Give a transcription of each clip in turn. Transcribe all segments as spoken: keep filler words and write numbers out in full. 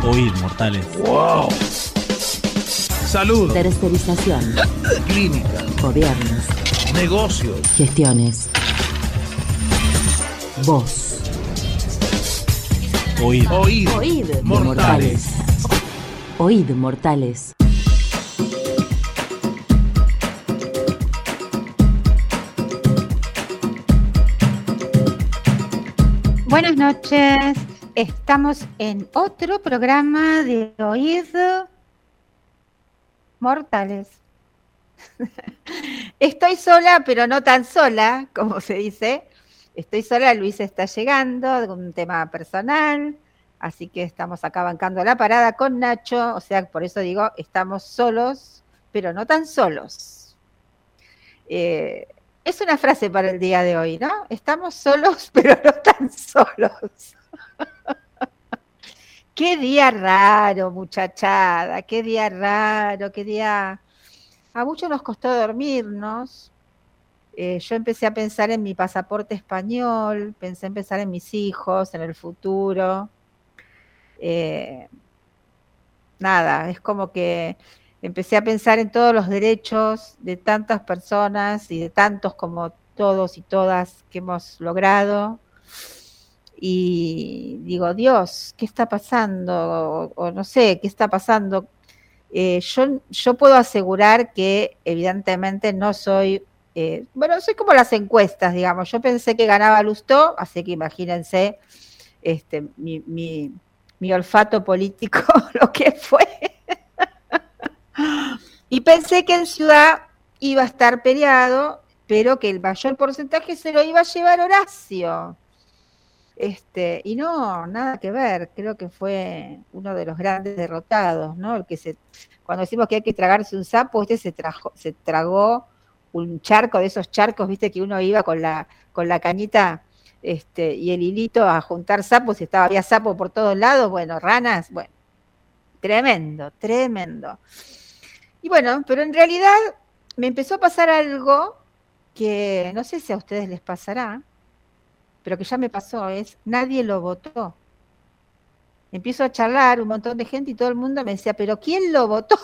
Oíd, mortales. ¡Wow! Salud. Tercerización. Clínica. Gobiernos. Negocios. Gestiones. Voz. Oíd. Oíd. Oíd, mortales. Oíd, mortales. Buenas noches. Estamos en otro programa de Oíd Mortales. Estoy sola, pero no tan sola, como se dice. Estoy sola, Luis está llegando de un tema personal, así que estamos acá bancando la parada con Nacho. O sea, por eso digo, estamos solos, pero no tan solos. Eh, es una frase para el día de hoy, ¿no? Estamos solos, pero no tan solos. Qué día raro, muchachada, qué día raro, qué día... A muchos nos costó dormirnos. Eh, yo empecé a pensar en mi pasaporte español, pensé en pensar en mis hijos, en el futuro. Eh, nada, es como que empecé a pensar en todos los derechos de tantas personas y de tantos como todos y todas que hemos logrado. Y digo, Dios, ¿qué está pasando? O, o no sé, ¿qué está pasando? Eh, yo, yo puedo asegurar que evidentemente no soy, eh, bueno, soy como las encuestas, digamos. Yo pensé que ganaba Lustó, así que imagínense este, mi, mi, mi olfato político, lo que fue. Y pensé que en Ciudad iba a estar peleado, pero que el mayor porcentaje se lo iba a llevar Horacio. Este, y no, nada que ver, creo que fue uno de los grandes derrotados, ¿no? El que se, cuando decimos que hay que tragarse un sapo, este se, trajo, se tragó un charco de esos charcos, viste, que uno iba con la, con la cañita este, y el hilito a juntar sapos y estaba, había sapo por todos lados, bueno, ranas, bueno, tremendo, tremendo. Y bueno, pero en realidad me empezó a pasar algo que no sé si a ustedes les pasará, pero que ya me pasó, es nadie lo votó. Empiezo a charlar un montón de gente y todo el mundo me decía, ¿pero quién lo votó?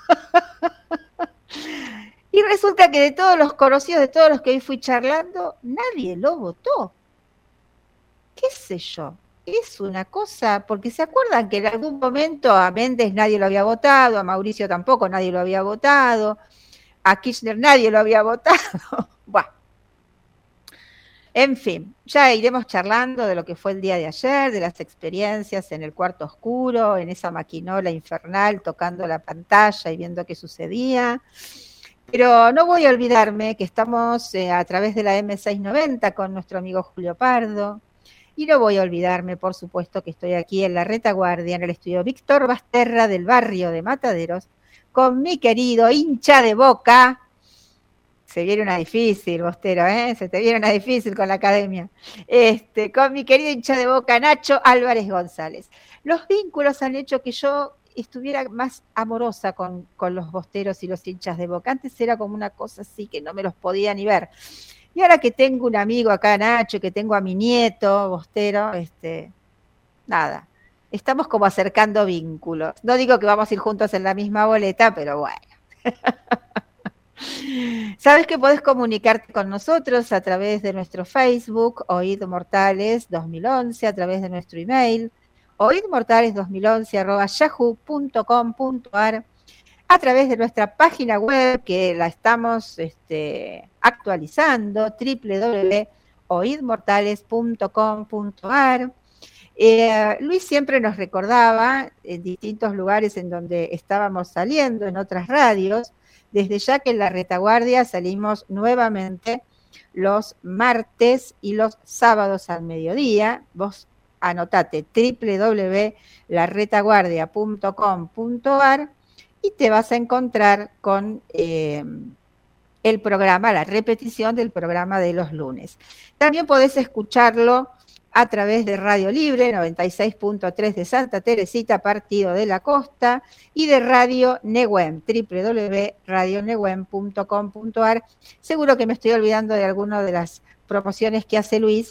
Y resulta que de todos los conocidos, de todos los que hoy fui charlando, nadie lo votó. ¿Qué sé yo? Es una cosa, porque se acuerdan que en algún momento a Méndez nadie lo había votado, a Mauricio tampoco nadie lo había votado, a Kirchner nadie lo había votado. Bueno. En fin, ya iremos charlando de lo que fue el día de ayer, de las experiencias en el cuarto oscuro, en esa maquinola infernal, tocando la pantalla y viendo qué sucedía. Pero no voy a olvidarme que estamos eh, a través de la eme seiscientos noventa con nuestro amigo Julio Pardo. Y no voy a olvidarme, por supuesto, que estoy aquí en la retaguardia, en el estudio Víctor Basterra del barrio de Mataderos, con mi querido hincha de Boca. Se viene una difícil, Bostero, ¿eh? Se te viene una difícil con la academia. Este, con mi querido hincha de Boca, Nacho Álvarez González. Los vínculos han hecho que yo estuviera más amorosa con, con los bosteros y los hinchas de Boca. Antes era como una cosa así que no me los podía ni ver. Y ahora que tengo un amigo acá, Nacho, que tengo a mi nieto, Bostero, este, nada. Estamos como acercando vínculos. No digo que vamos a ir juntos en la misma boleta, pero bueno. Sabes que podés comunicarte con nosotros a través de nuestro Facebook, Oíd Mortales dos mil once, a través de nuestro email, oidmortales dos mil once arroba yahoo punto com punto ar, a través de nuestra página web que la estamos este, actualizando, doble u doble u doble u punto oidmortales punto com punto ar. Eh, Luis siempre nos recordaba en distintos lugares en donde estábamos saliendo, en otras radios, desde ya que en la retaguardia salimos nuevamente los martes y los sábados al mediodía. Vos anotate doble u doble u doble u punto la retaguardia punto com punto ar y te vas a encontrar con eh, el programa, la repetición del programa de los lunes. También podés escucharlo a través de Radio Libre, noventa y seis punto tres de Santa Teresita, Partido de la Costa, y de Radio Nehuen, doble u doble u doble u punto radio nehuen punto com punto ar. Seguro que me estoy olvidando de alguna de las promociones que hace Luis.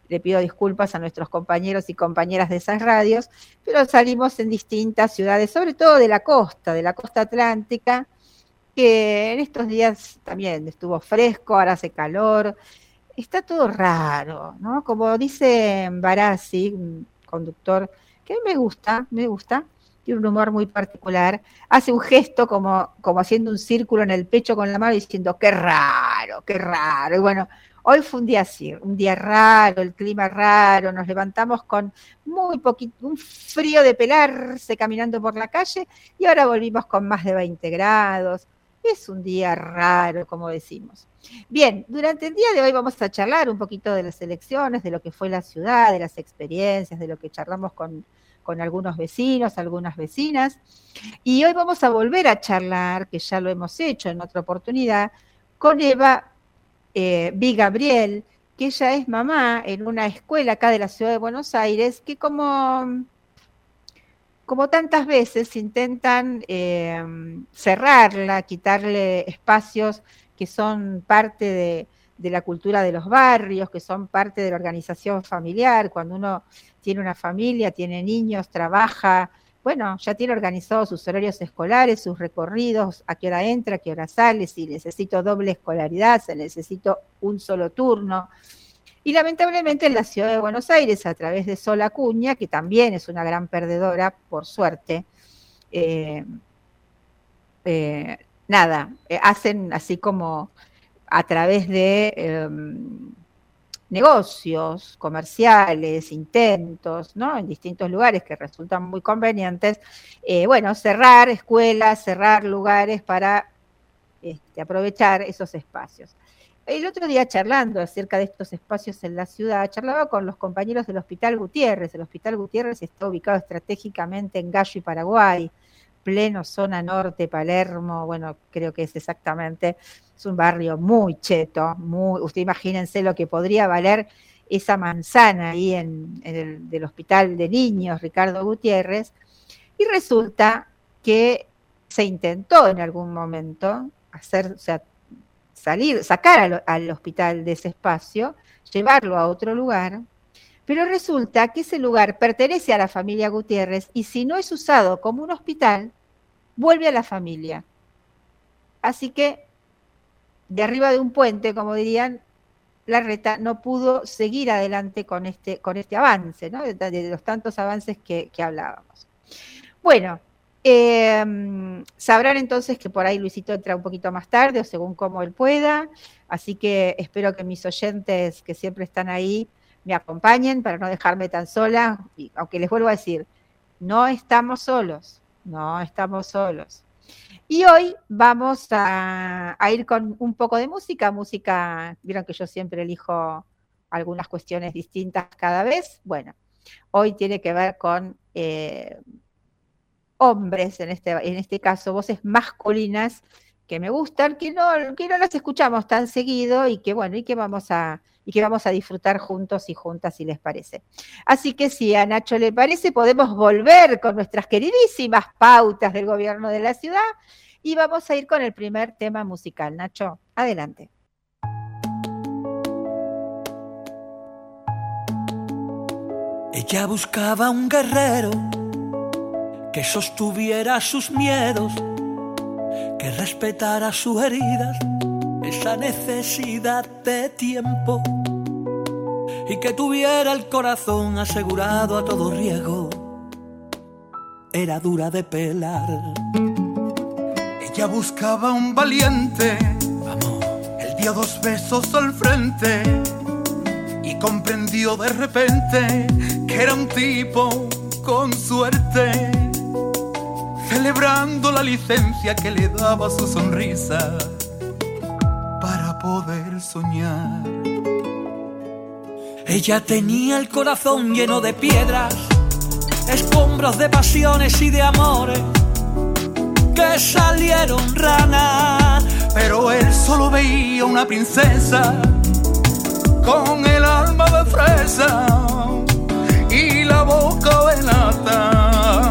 le pido disculpas a nuestros compañeros y compañeras de esas radios, pero salimos en distintas ciudades, sobre todo de la costa, de la costa atlántica, que en estos días también estuvo fresco, ahora hace calor, está todo raro, ¿no? Como dice Barassi, un conductor que me gusta, me gusta, tiene un humor muy particular, hace un gesto como, como haciendo un círculo en el pecho con la mano diciendo, qué raro, qué raro. Y bueno, hoy fue un día así, un día raro, el clima raro, nos levantamos con muy poquito, un frío de pelarse caminando por la calle y ahora volvimos con más de veinte grados. Es un día raro, como decimos. Bien, durante el día de hoy vamos a charlar un poquito de las elecciones, de lo que fue la ciudad, de las experiencias, de lo que charlamos con, con algunos vecinos, algunas vecinas. Y hoy vamos a volver a charlar, que ya lo hemos hecho en otra oportunidad, con Eva eh, Vi Gabriel, que ella es mamá en una escuela acá de la ciudad de Buenos Aires, que como... como tantas veces intentan eh, cerrarla, quitarle espacios que son parte de, de la cultura de los barrios, que son parte de la organización familiar. Cuando uno tiene una familia, tiene niños, trabaja, bueno, ya tiene organizados sus horarios escolares, sus recorridos, a qué hora entra, a qué hora sale, si necesito doble escolaridad, si necesito un solo turno. Y lamentablemente en la ciudad de Buenos Aires, a través de Sol Acuña, que también es una gran perdedora, por suerte, eh, eh, nada, eh, hacen así como a través de eh, negocios comerciales, intentos, ¿no? En distintos lugares que resultan muy convenientes, eh, bueno, cerrar escuelas, cerrar lugares para este, aprovechar esos espacios. El otro día charlando acerca de estos espacios en la ciudad, charlaba con los compañeros del Hospital Gutiérrez. El Hospital Gutiérrez está ubicado estratégicamente en Gallo y Paraguay, pleno zona norte, Palermo, bueno, creo que es exactamente, es un barrio muy cheto, muy, usted imagínense lo que podría valer esa manzana ahí en, en el del Hospital de Niños, Ricardo Gutiérrez, y resulta que se intentó en algún momento hacer, o sea, salir, sacar al, al hospital de ese espacio, llevarlo a otro lugar, pero resulta que ese lugar pertenece a la familia Gutiérrez y si no es usado como un hospital, vuelve a la familia. Así que, de arriba de un puente, como dirían, Larreta no pudo seguir adelante con este, con este avance, ¿no? de, de los tantos avances que, que hablábamos. Bueno, Eh, sabrán entonces que por ahí Luisito entra un poquito más tarde o según como él pueda, así que espero que mis oyentes que siempre están ahí me acompañen para no dejarme tan sola, y aunque les vuelvo a decir, no estamos solos, no estamos solos. Y hoy vamos a, a ir con un poco de música, música, vieron que yo siempre elijo algunas cuestiones distintas cada vez, bueno, hoy tiene que ver con... Eh, hombres, en este, en este caso, voces masculinas que me gustan, que no, que no las escuchamos tan seguido y que bueno, y que vamos a, y que vamos a disfrutar juntos y juntas, si les parece. Así que si a Nacho le parece, podemos volver con nuestras queridísimas pautas del gobierno de la ciudad y vamos a ir con el primer tema musical. Nacho, adelante. Ella buscaba un guerrero que sostuviera sus miedos, que respetara sus heridas, esa necesidad de tiempo, y que tuviera el corazón asegurado a todo riesgo. Era dura de pelar. Ella buscaba un valiente, Vamos. él dio dos besos al frente y comprendió de repente que era un tipo con suerte, celebrando la licencia que le daba su sonrisa para poder soñar. Ella tenía el corazón lleno de piedras, escombros de pasiones y de amores que salieron ranas, pero él solo veía una princesa con el alma de fresa y la boca de nata.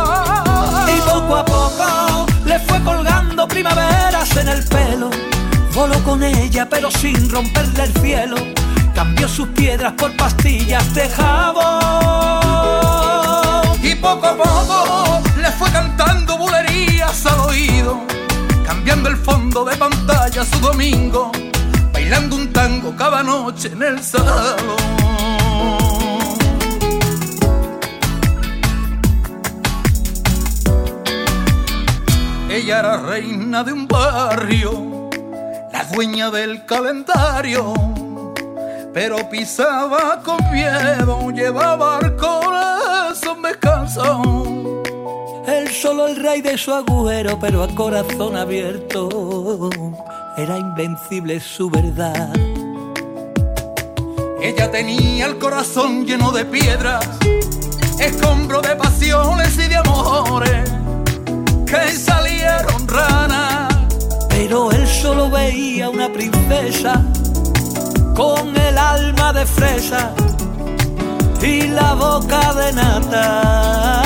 Y poco a poco le fue colgando primaveras en el pelo, voló con ella pero sin romperle el cielo, cambió sus piedras por pastillas de jabón. Y poco a poco le fue cantando bulerías al oído, cambiando el fondo de pantalla su domingo, bailando un tango cada noche en el salón. Ella era reina de un barrio, la dueña del calendario, pero pisaba con miedo, llevaba el corazón descanso. Él solo el rey de su agujero, pero a corazón abierto, era invencible su verdad. Ella tenía el corazón lleno de piedras, escombros de pasiones y de amores que salieron ranas. Pero él solo veía una princesa con el alma de fresa y la boca de nata.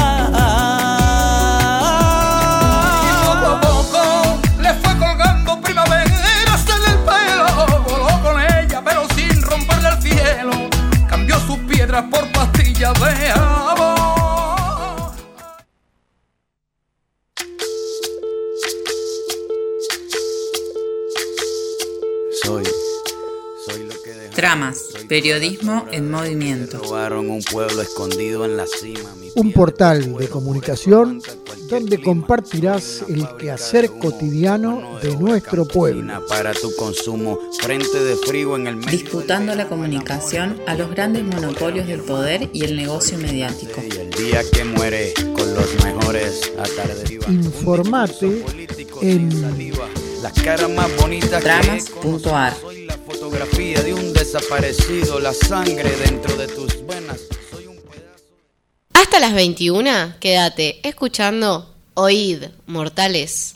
Y poco a poco le fue colgando primaveras en el pelo, voló con ella pero sin romperle el cielo, cambió sus piedras por pastillas de jabón. Soy, soy lo que dejó. Tramas, periodismo en movimiento. Robaron un pueblo escondido en la cima. Un portal de comunicación donde compartirás el quehacer cotidiano de nuestro pueblo. Para tu consumo, frente de frío en el medio. Disputando la comunicación a los grandes monopolios del poder y el negocio mediático. Y el día que muere con los mejores atardería. Informate en las caras más bonitas. Tramas punto ar. Soy la fotografía de un desaparecido, la sangre dentro de tus venas. Soy un pedazo. Hasta las veintiuna, quédate escuchando Oíd, Mortales.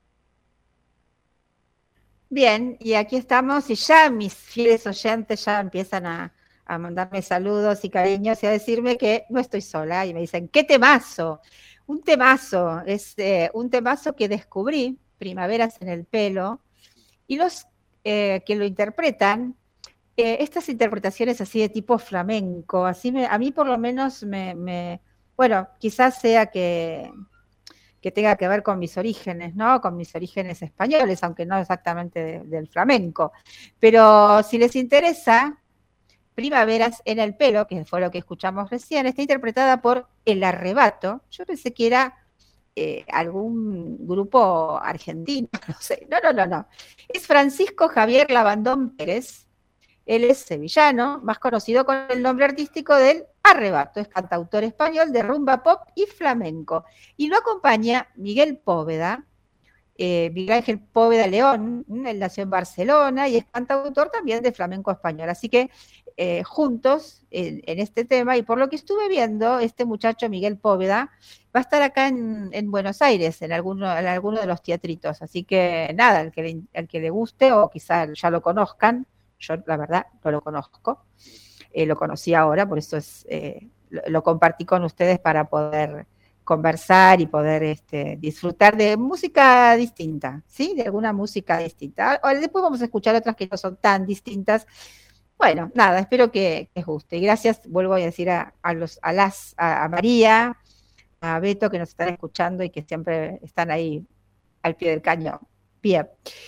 Bien, y aquí estamos y ya mis fieles oyentes ya empiezan a, a mandarme saludos y cariños y a decirme que no estoy sola y me dicen, ¡qué temazo! Un temazo, es eh, un temazo que descubrí, Primaveras en el pelo, y los eh, que lo interpretan, eh, estas interpretaciones así de tipo flamenco, así me, a mí por lo menos me, me bueno, quizás sea que, que tenga que ver con mis orígenes, ¿no? Con mis orígenes españoles, aunque no exactamente de, del flamenco. Pero si les interesa, Primaveras en el pelo, que fue lo que escuchamos recién, está interpretada por El Arrebato. Yo pensé que era Eh, algún grupo argentino, no sé, no, no, no, no. Es Francisco Javier Lavandón Pérez, él es sevillano, más conocido con el nombre artístico del Arrebato, es cantautor español de rumba pop y flamenco, y lo acompaña Miguel Póveda, eh, Miguel Ángel Póveda León, él nació en Barcelona y es cantautor también de flamenco español, así que eh, juntos en, en este tema, y por lo que estuve viendo, este muchacho Miguel Póveda va a estar acá en, en Buenos Aires, en alguno, en alguno de los teatritos. Así que nada, el que, le, el que le guste o quizá ya lo conozcan, yo la verdad no lo conozco, eh, lo conocí ahora, por eso es, eh, lo, lo compartí con ustedes para poder conversar y poder este, disfrutar de música distinta, ¿sí? De alguna música distinta. Ahora, después vamos a escuchar otras que no son tan distintas. Bueno, nada, espero que, que les guste. Y gracias, vuelvo a decir a, a, los, a, las, a, a María, a Beto, que nos están escuchando y que siempre están ahí al pie del cañón. Bien.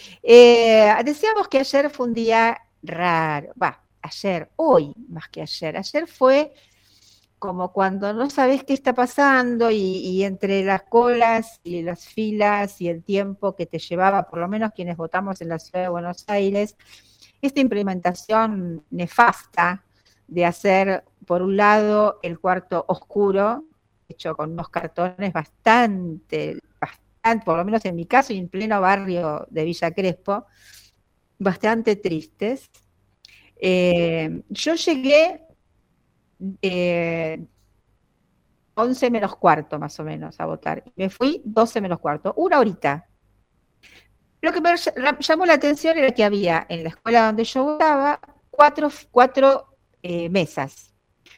Eh, decíamos que ayer fue un día raro. Va, ayer, hoy más que ayer. Ayer fue como cuando no sabes qué está pasando y, y entre las colas y las filas y el tiempo que te llevaba, por lo menos quienes votamos en la ciudad de Buenos Aires, esta implementación nefasta de hacer, por un lado, el cuarto oscuro, hecho con unos cartones bastante, bastante, por lo menos en mi caso y en pleno barrio de Villa Crespo, bastante tristes. Eh, yo llegué eh, once menos cuarto más o menos a votar, y me fui doce menos cuarto, una horita. Lo que me llamó la atención era que había en la escuela donde yo votaba cuatro, cuatro eh, mesas,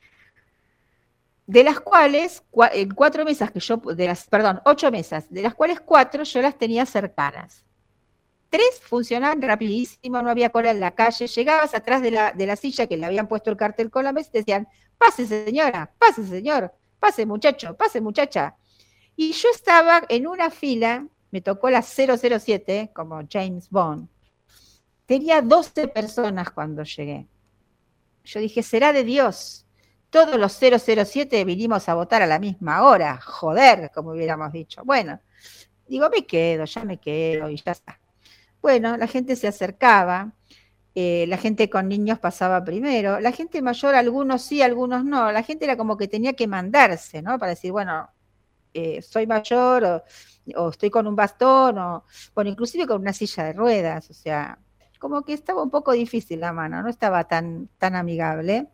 de las cuales, cuatro mesas que yo, de las, perdón, ocho mesas, de las cuales cuatro yo las tenía cercanas. tres funcionaban rapidísimo, no había cola en la calle, llegabas atrás de la, de la silla que le habían puesto el cartel con la mesa y te decían, pase señora, pase señor, pase muchacho, pase muchacha. Y yo estaba en una fila, me tocó la cero cero siete, como James Bond. Tenía doce personas cuando llegué. Yo dije, será de Dios. Todos los cero cero siete vinimos a votar a la misma hora. Joder, como hubiéramos dicho. Bueno, digo, me quedo, ya me quedo y ya está. Bueno, la gente se acercaba. Eh, la gente con niños pasaba primero. La gente mayor, algunos sí, algunos no. La gente era como que tenía que mandarse, ¿no? Para decir, bueno, eh, soy mayor o, o estoy con un bastón o, bueno, inclusive con una silla de ruedas. O sea, como que estaba un poco difícil la mano, no estaba tan, tan amigable.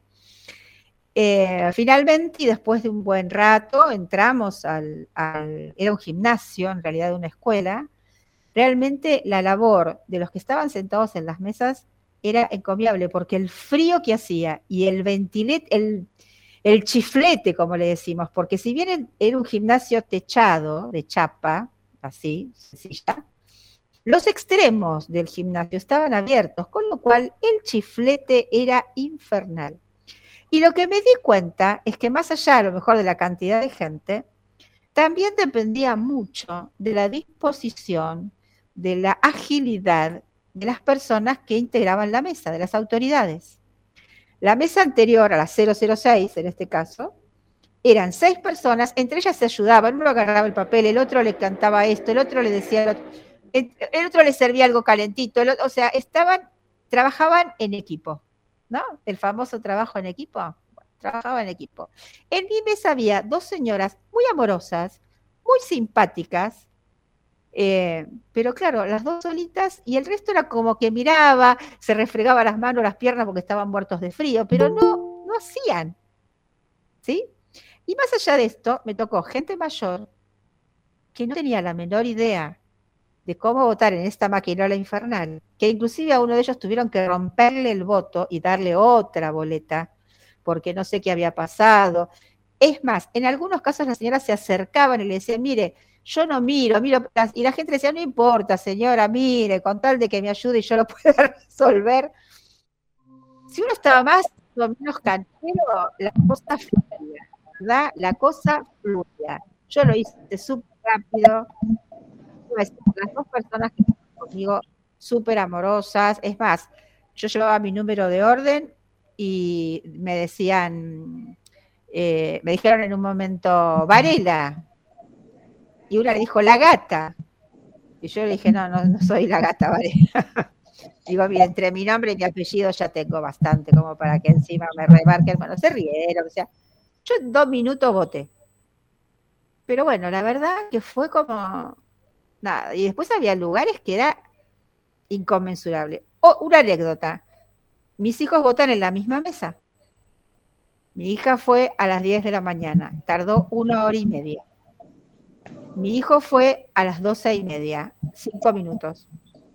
Eh, finalmente, y después de un buen rato, entramos al, al, era un gimnasio, en realidad de una escuela. Realmente la labor de los que estaban sentados en las mesas era encomiable, porque el frío que hacía y el ventilete, el, el chiflete, como le decimos, porque si bien era un gimnasio techado, de chapa, así, sencilla, los extremos del gimnasio estaban abiertos, con lo cual el chiflete era infernal. Y lo que me di cuenta es que más allá, a lo mejor, de la cantidad de gente, también dependía mucho de la disposición, de la agilidad de las personas que integraban la mesa, de las autoridades. La mesa anterior, a la cero cero seis en este caso, eran seis personas, entre ellas se ayudaban, uno agarraba el papel, el otro le cantaba esto, el otro le decía, el otro, el, el otro le servía algo calentito, el otro, o sea, estaban, trabajaban en equipo, ¿no? El famoso trabajo en equipo, bueno, trabajaba en equipo. En mi mesa había dos señoras muy amorosas, muy simpáticas, eh, pero claro, las dos solitas, y el resto era como que miraba, se refregaba las manos, las piernas porque estaban muertos de frío, pero no, no hacían, ¿sí? Y más allá de esto, me tocó gente mayor que no tenía la menor idea de cómo votar en esta maquinola infernal, que inclusive a uno de ellos tuvieron que romperle el voto y darle otra boleta, porque no sé qué había pasado. Es más, en algunos casos las señoras se acercaban y le decían, mire, yo no miro, miro, y la gente decía, no importa, señora, mire, con tal de que me ayude y yo lo pueda resolver. Si uno estaba más o menos canchero, la cosa fluía, ¿verdad? La cosa fluía. Yo lo hice súper rápido. Las dos personas que estaban conmigo, súper amorosas. Es más, yo llevaba mi número de orden y me decían, eh, me dijeron en un momento, Varela. Y una le dijo, la gata. Y yo le dije, no, no, no soy la gata, Varela. Digo, mira, entre mi nombre y mi apellido ya tengo bastante como para que encima me remarquen. Bueno, se rieron. O sea, yo en dos minutos voté. Pero bueno, la verdad que fue como... nada, y después había lugares que era inconmensurable. O una anécdota, mis hijos votan en la misma mesa. Mi hija fue a las diez de la mañana, tardó una hora y media. Mi hijo fue a las doce y media, cinco minutos.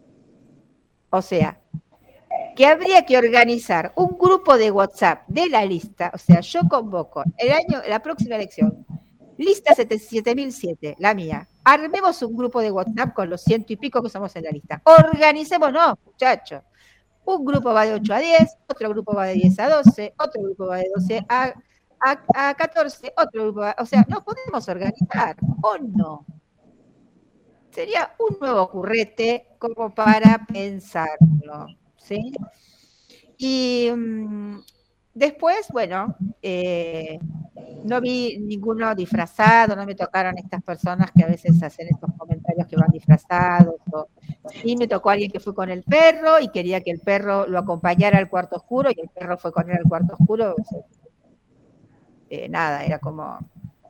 O sea, que habría que organizar un grupo de WhatsApp de la lista, o sea, yo convoco el año, la próxima elección, lista siete mil siete, la mía. Armemos un grupo de WhatsApp con los ciento y pico que somos en la lista. Organicémonos, muchachos. Un grupo va de ocho a diez, otro grupo va de diez a doce, otro grupo va de doce a, a, a catorce, otro grupo va... O sea, nos podemos organizar, ¿o no? Sería un nuevo currete como para pensarlo, ¿sí? Y... Um, después, bueno, eh, no vi ninguno disfrazado, no me tocaron estas personas que a veces hacen estos comentarios que van disfrazados. O, sí me tocó alguien que fue con el perro y quería que el perro lo acompañara al cuarto oscuro y el perro fue con él al cuarto oscuro. O sea, eh, nada, era como,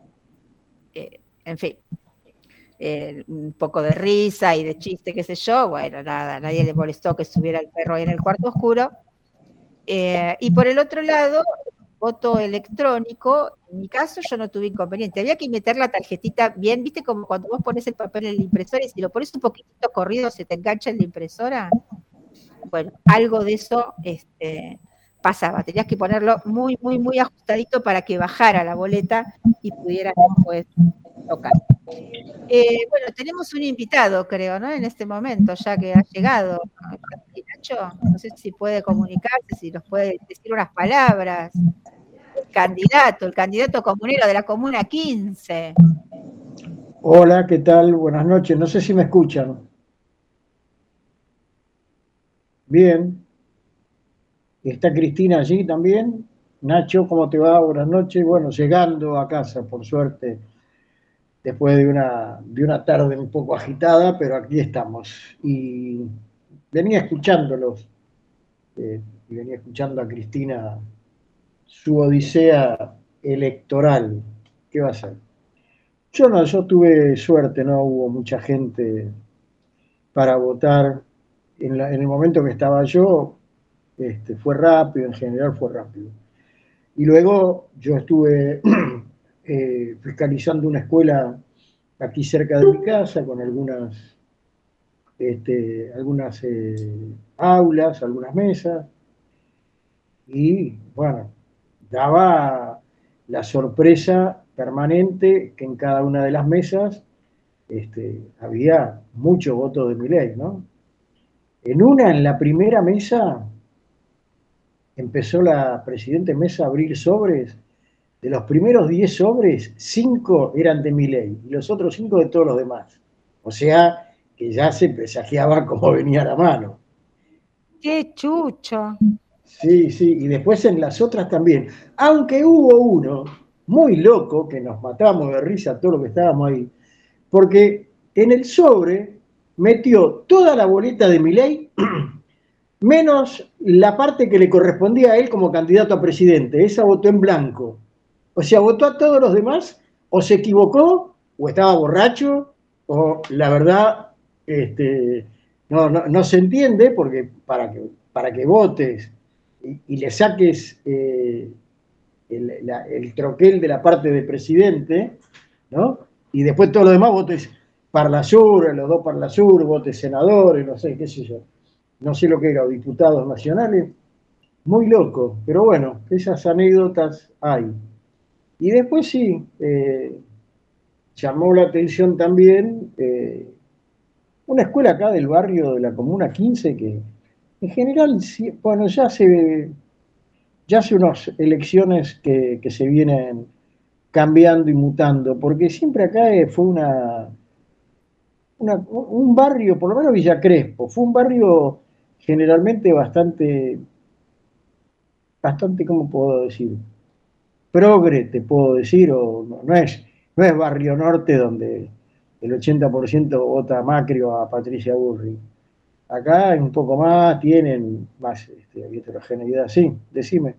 eh, en fin, eh, un poco de risa y de chiste, qué sé yo. Bueno, nada, nadie le molestó que estuviera el perro ahí en el cuarto oscuro. Eh, y por el otro lado, voto electrónico, en mi caso yo no tuve inconveniente. Había que meter la tarjetita bien, ¿viste? Como cuando vos pones el papel en la impresora y si lo pones un poquitito corrido se te engancha en la impresora. Bueno, algo de eso este, pasaba. Tenías que ponerlo muy, muy, muy ajustadito para que bajara la boleta y pudieras después local. Eh, bueno, tenemos un invitado, creo, ¿no? En este momento, ya que ha llegado. Nacho, no sé si puede comunicarse, si nos puede decir unas palabras. El candidato, el candidato comunero de la Comuna quince. Hola, ¿qué tal? Buenas noches. No sé si me escuchan. Bien. ¿Está Cristina allí también? Nacho, ¿cómo te va? Buenas noches. Bueno, llegando a casa, por suerte, después de una, de una tarde un poco agitada, pero aquí estamos. Y venía escuchándolos, eh, y venía escuchando a Cristina su odisea electoral. ¿Qué va a ser? Yo no, yo tuve suerte, no hubo mucha gente para votar. En, la, en el momento que estaba yo, este, fue rápido, en general fue rápido. Y luego yo estuve eh, fiscalizando una escuela aquí cerca de mi casa, con algunas, este, algunas eh, aulas, algunas mesas, y bueno, daba la sorpresa permanente que en cada una de las mesas este, había muchos votos de Milei, ¿no? En una, en la primera mesa, empezó la presidenta Mesa a abrir sobres. De los primeros diez sobres, cinco eran de Milei y los otros cinco de todos los demás. O sea, que ya se presagiaba cómo venía la mano. ¡Qué chucho! Sí, sí, y después en las otras también. Aunque hubo uno muy loco, que nos matamos de risa todos los que estábamos ahí, porque en el sobre metió toda la boleta de Milei, menos la parte que le correspondía a él como candidato a presidente. Esa votó en blanco. O sea, votó a todos los demás, o se equivocó, o estaba borracho, o la verdad este, no, no, no se entiende, porque para que, para que votes y, y le saques eh, el, la, el troquel de la parte de presidente, ¿no? Y después todo lo demás votes Parlasur, los dos Parlasur, votes senadores, no sé, qué sé yo. No sé lo que era, o diputados nacionales. Muy loco, pero bueno, esas anécdotas hay. Y después sí, eh, llamó la atención también eh, una escuela acá del barrio de la Comuna quince que en general, bueno, ya hace, ya hace unas elecciones que, que se vienen cambiando y mutando, porque siempre acá fue una, una, un barrio, por lo menos Villa Crespo, fue un barrio generalmente bastante, bastante, ¿cómo puedo decir? Progre, te puedo decir, o no, no es, no es Barrio Norte donde el ochenta por ciento vota a Macri o a Patricia Bullrich. Acá un poco más, tienen más este, heterogeneidad. Sí, decime.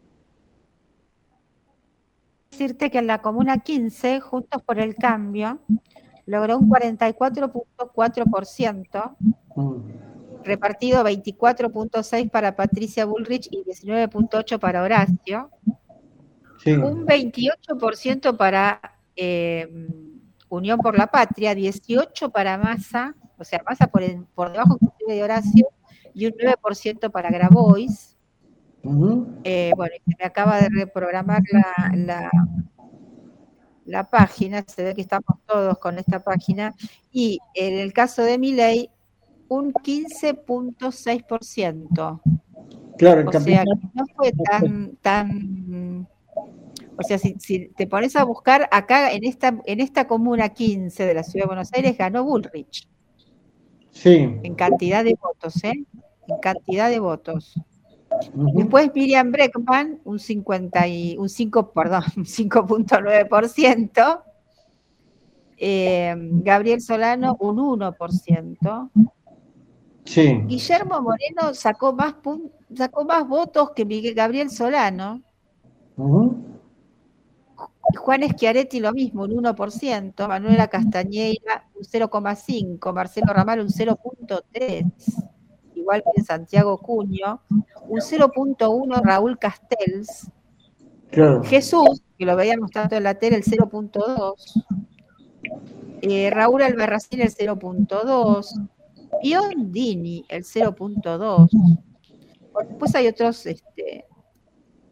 Decirte que en la Comuna quince, Juntos por el Cambio, logró un cuarenta y cuatro punto cuatro por ciento, mm. repartido veinticuatro punto seis por ciento para Patricia Bullrich y diecinueve punto ocho por ciento para Horacio. Sí. Un veintiocho por ciento para eh, Unión por la Patria, dieciocho por ciento para Massa, o sea, Massa por, el, por debajo de Horacio, y un nueve por ciento para Grabois. Uh-huh. eh, bueno, me acaba de reprogramar la, la, la página, se ve que estamos todos con esta página, y en el caso de Milei, un quince punto seis por ciento. Claro, o sea, que no fue tan... tan O sea, si, si te pones a buscar acá en esta, en esta Comuna quince de la Ciudad de Buenos Aires, ganó Bullrich. Sí. En cantidad de votos, ¿eh? En cantidad de votos. Uh-huh. Después Miriam Bregman, un cincuenta y, un cinco, perdón, un cinco punto nueve por ciento. Eh, Gabriel Solano, un uno por ciento. Sí. Guillermo Moreno sacó más, sacó más votos que Miguel Gabriel Solano. Uh-huh. Juan Schiaretti lo mismo, un uno por ciento, Manuela Castañeira un cero coma cinco por ciento, Marcelo Ramal un cero punto tres por ciento, igual que Santiago Cuño, un cero punto uno por ciento Raúl Castells, claro. Jesús, que lo veíamos tanto en la tele, el cero punto dos por ciento, eh, Raúl Albarracín el cero punto dos por ciento, Biondini el cero punto dos por ciento. Después hay otros... este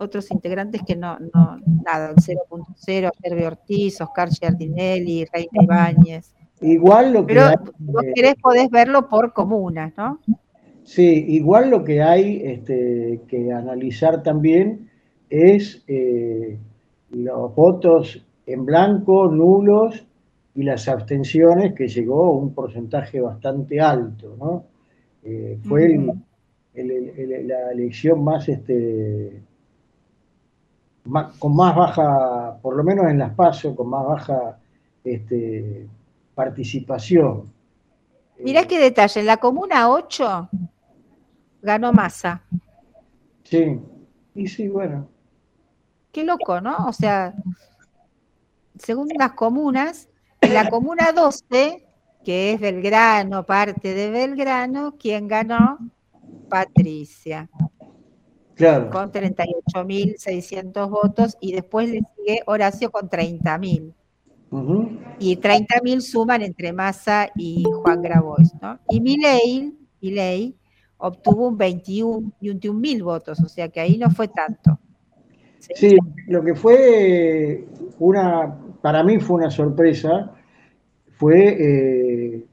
otros integrantes que no, no nada, el cero punto cero, Hervé Ortiz, Oscar Giardinelli, Reina Ibáñez. Igual lo que Pero hay, si vos querés podés verlo por comunas, ¿no? Sí, igual lo que hay este, que analizar también es eh, los votos en blanco, nulos, y las abstenciones, que llegó a un porcentaje bastante alto, ¿no? Eh, fue el, el, el, el, la elección más, este, más, con más baja, por lo menos en las PASO, con más baja este, participación. Mirá qué detalle, en la comuna ocho ganó Massa. Sí, y sí, bueno. Qué loco, ¿no? O sea, según las comunas, en la comuna doce, que es Belgrano, parte de Belgrano, ¿quién ganó? Patricia. Claro. Con treinta y ocho mil seiscientos votos, y después le sigue Horacio con treinta mil. Uh-huh. Y treinta mil suman entre Massa y Juan Grabois, ¿no? Y Milei, Milei obtuvo un veintiún mil votos, o sea que ahí no fue tanto. ¿Sí? Sí, lo que fue una, para mí fue una sorpresa, fue, eh,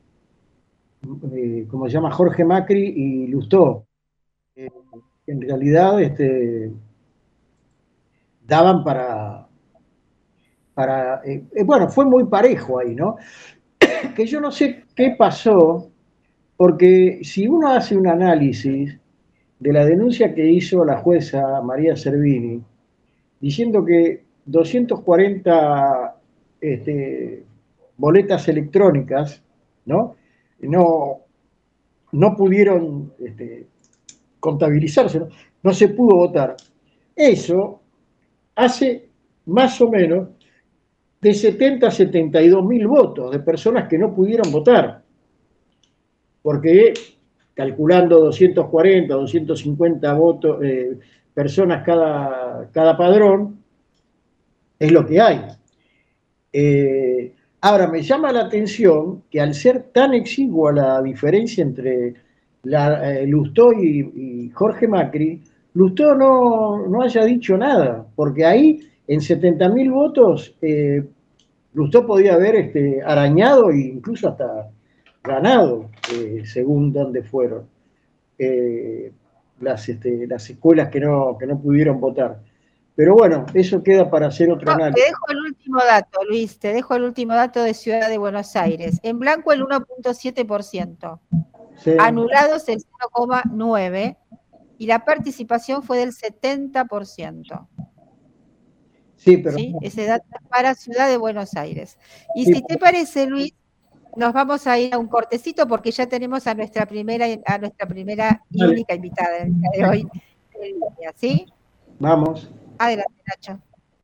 eh, como se llama, Jorge Macri y Lustó. Eh, en realidad, este, daban para, para eh, eh, bueno, fue muy parejo ahí, ¿no? Que yo no sé qué pasó, porque si uno hace un análisis de la denuncia que hizo la jueza María Servini, diciendo que doscientas cuarenta este, boletas electrónicas, ¿no? No, no pudieron este, contabilizarse, ¿no? No se pudo votar. Eso hace más o menos de setenta a setenta y dos mil votos de personas que no pudieron votar. Porque calculando doscientos cuarenta, doscientos cincuenta votos, eh, personas cada, cada padrón, es lo que hay. Eh, ahora, me llama la atención que al ser tan exigua la diferencia entre la, eh, Lustó y, y Jorge Macri, Lustó no, no haya dicho nada, porque ahí en setenta mil votos eh, Lustó podía haber este, arañado e incluso hasta ganado, eh, según dónde fueron eh, las, este, las escuelas que no, que no pudieron votar. Pero bueno, eso queda para hacer otro no, análisis. Te dejo el último dato, Luis, te dejo el último dato de Ciudad de Buenos Aires. En blanco el uno punto siete por ciento, sí. Anulados el cero coma nueve por ciento y la participación fue del setenta por ciento. Sí, pero... ¿Sí? Ese dato es para Ciudad de Buenos Aires. Y sí, si te parece, Luis, nos vamos a ir a un cortecito porque ya tenemos a nuestra primera, a nuestra primera y vale. única invitada del día de hoy en línea, ¿sí? Vamos. Adelante, Nacho.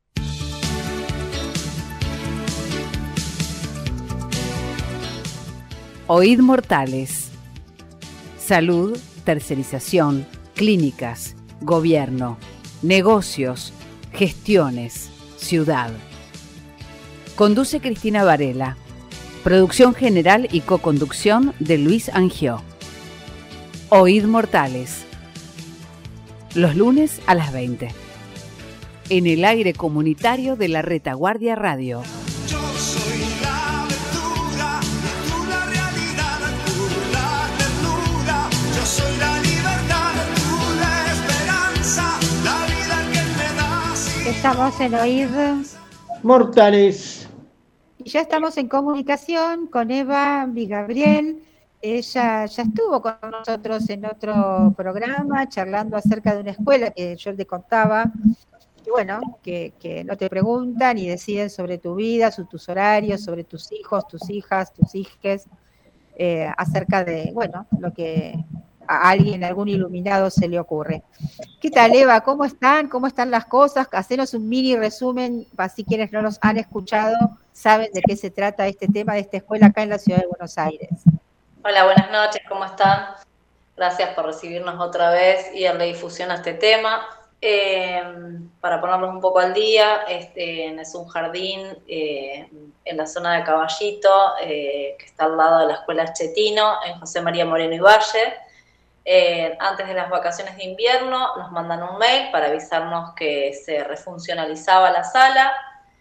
Oíd Mortales. Salud, tercerización, clínicas, gobierno, negocios, gestiones, ciudad. Conduce Cristina Varela. Producción general y coconducción de Luis Angió. Oíd Mortales. Los lunes a las veinte. En el aire comunitario de la Retaguardia Radio. Yo soy la aventura, tú la realidad, tú la ternura. Yo soy la libertad, tú la esperanza, la vida que me das. Estamos en Oíd Mortales. Y ya estamos en comunicación con Eva Vigabriel. Ella ya estuvo con nosotros en otro programa charlando acerca de una escuela que yo te contaba. Y bueno, que, que no te preguntan y deciden sobre tu vida, sobre tus horarios, sobre tus hijos, tus hijas, tus hijes, eh, acerca de, bueno, lo que a alguien, a algún iluminado se le ocurre. ¿Qué tal, Eva? ¿Cómo están? ¿Cómo están las cosas? Hacenos un mini resumen, así quienes no nos han escuchado saben de qué se trata este tema de esta escuela acá en la ciudad de Buenos Aires. Hola, buenas noches, ¿cómo están? Gracias por recibirnos otra vez y darle difusión a este tema. Eh, para ponernos un poco al día, este, es un jardín eh, en la zona de Caballito, eh, que está al lado de la Escuela Chetino, en José María Moreno y Valle. Eh, antes de las vacaciones de invierno nos mandan un mail para avisarnos que se refuncionalizaba la sala.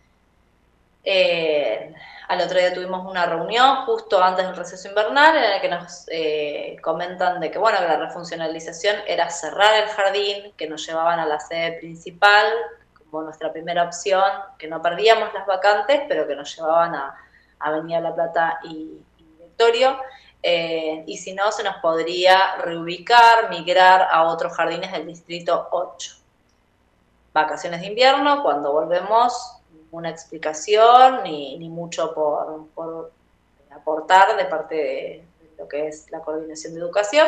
Eh, al otro día tuvimos una reunión justo antes del receso invernal en la que nos eh, comentan de que, bueno, que la refuncionalización era cerrar el jardín, que nos llevaban a la sede principal como nuestra primera opción, que no perdíamos las vacantes, pero que nos llevaban a, a Avenida La Plata y, y Directorio, eh, y si no se nos podría reubicar, migrar a otros jardines del distrito ocho. Vacaciones de invierno, cuando volvemos, una explicación ni, ni mucho por, por aportar de parte de, de lo que es la coordinación de educación.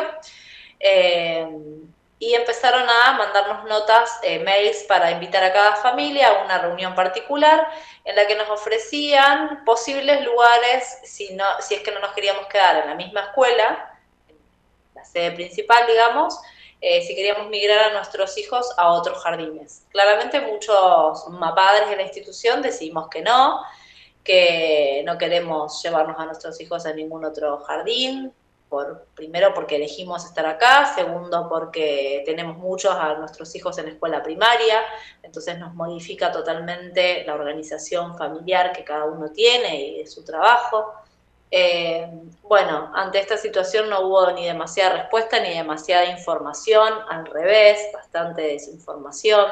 Eh, y empezaron a mandarnos notas, eh, mails para invitar a cada familia a una reunión particular en la que nos ofrecían posibles lugares si, no, si es que no nos queríamos quedar en la misma escuela, en la sede principal, digamos, Eh, si queríamos migrar a nuestros hijos a otros jardines. Claramente muchos padres de la institución decidimos que no, que no queremos llevarnos a nuestros hijos a ningún otro jardín, por, primero porque elegimos estar acá, segundo porque tenemos muchos a nuestros hijos en escuela primaria, entonces nos modifica totalmente la organización familiar que cada uno tiene y de su trabajo. Eh, bueno, ante esta situación no hubo ni demasiada respuesta ni demasiada información, al revés, bastante desinformación.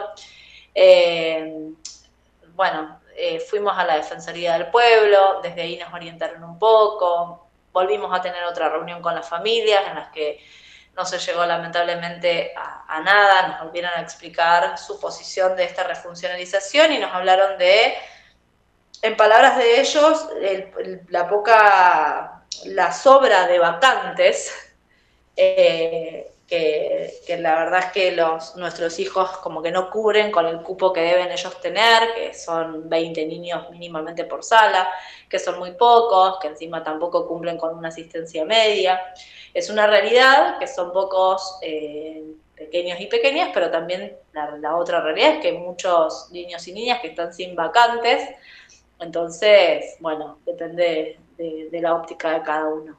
Eh, bueno, eh, fuimos a la Defensoría del Pueblo, desde ahí nos orientaron un poco, volvimos a tener otra reunión con las familias en las que no se llegó lamentablemente a, a nada, nos volvieron a explicar su posición de esta refuncionalización y nos hablaron de, en palabras de ellos, el, el, la poca, la sobra de vacantes, eh, que, que la verdad es que los, nuestros hijos como que no cubren con el cupo que deben ellos tener, que son veinte niños mínimamente por sala, que son muy pocos, que encima tampoco cumplen con una asistencia media. Es una realidad que son pocos eh, pequeños y pequeñas, pero también la, la otra realidad es que hay muchos niños y niñas que están sin vacantes. Entonces, bueno, depende de, de la óptica de cada uno.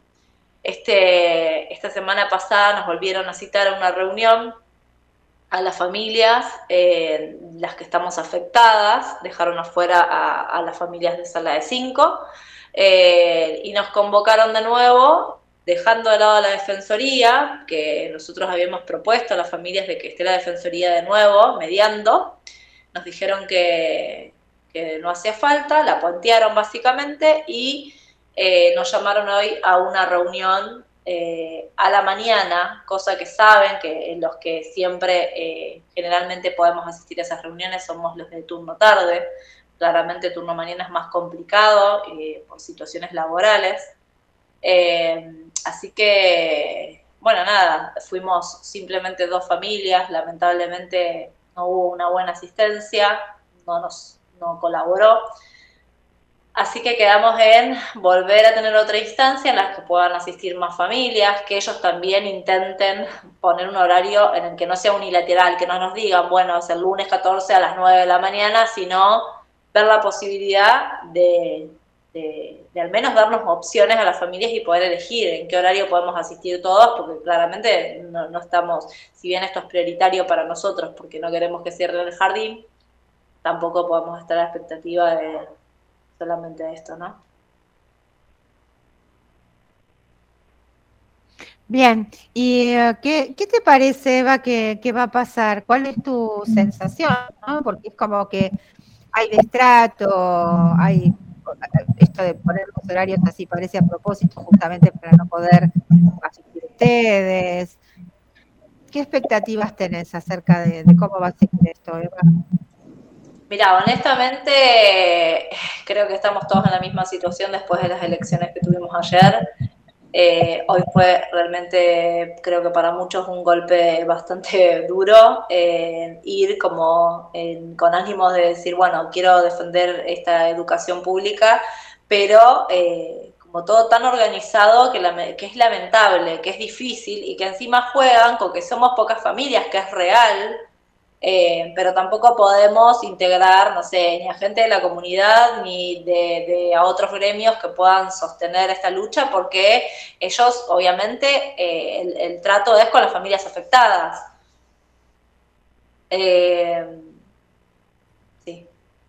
Este, esta semana pasada nos volvieron a citar a una reunión a las familias, eh, las que estamos afectadas, dejaron afuera a, a las familias de sala de cinco, eh, y nos convocaron de nuevo, dejando de lado a la Defensoría, que nosotros habíamos propuesto a las familias de que esté la Defensoría de nuevo, mediando. Nos dijeron que... que no hacía falta, la puentearon básicamente y eh, nos llamaron hoy a una reunión eh, a la mañana, cosa que saben que los que siempre eh, generalmente podemos asistir a esas reuniones somos los de turno tarde. Claramente turno mañana es más complicado eh, por situaciones laborales. Eh, así que, bueno, nada, fuimos simplemente dos familias, lamentablemente no hubo una buena asistencia, no nos... no colaboró, así que quedamos en volver a tener otra instancia en la que puedan asistir más familias, que ellos también intenten poner un horario en el que no sea unilateral, que no nos digan, bueno, es el lunes catorce a las nueve de la mañana, sino ver la posibilidad de, de, de al menos darnos opciones a las familias y poder elegir en qué horario podemos asistir todos, porque claramente no, no estamos, si bien esto es prioritario para nosotros porque no queremos que cierren el jardín, tampoco podemos estar a la expectativa de solamente esto, ¿no? Bien, ¿y uh, qué, qué te parece, Eva, que, que va a pasar? ¿Cuál es tu sensación, ¿no? Porque es como que hay destrato, hay esto de poner los horarios así, parece a propósito, justamente para no poder asistir ustedes. ¿Qué expectativas tenés acerca de, de cómo va a seguir esto, Eva? Mira, honestamente creo que estamos todos en la misma situación después de las elecciones que tuvimos ayer. Eh, hoy fue realmente, creo que para muchos, un golpe bastante duro, eh, ir como en, con ánimos de decir, bueno, quiero defender esta educación pública, pero eh, como todo tan organizado que, la, que es lamentable, que es difícil y que encima juegan con que somos pocas familias, que es real. Eh, pero tampoco podemos integrar, no sé, ni a gente de la comunidad ni de, de a otros gremios que puedan sostener esta lucha, porque ellos, obviamente, eh, el, el trato es con las familias afectadas. Eh, sí.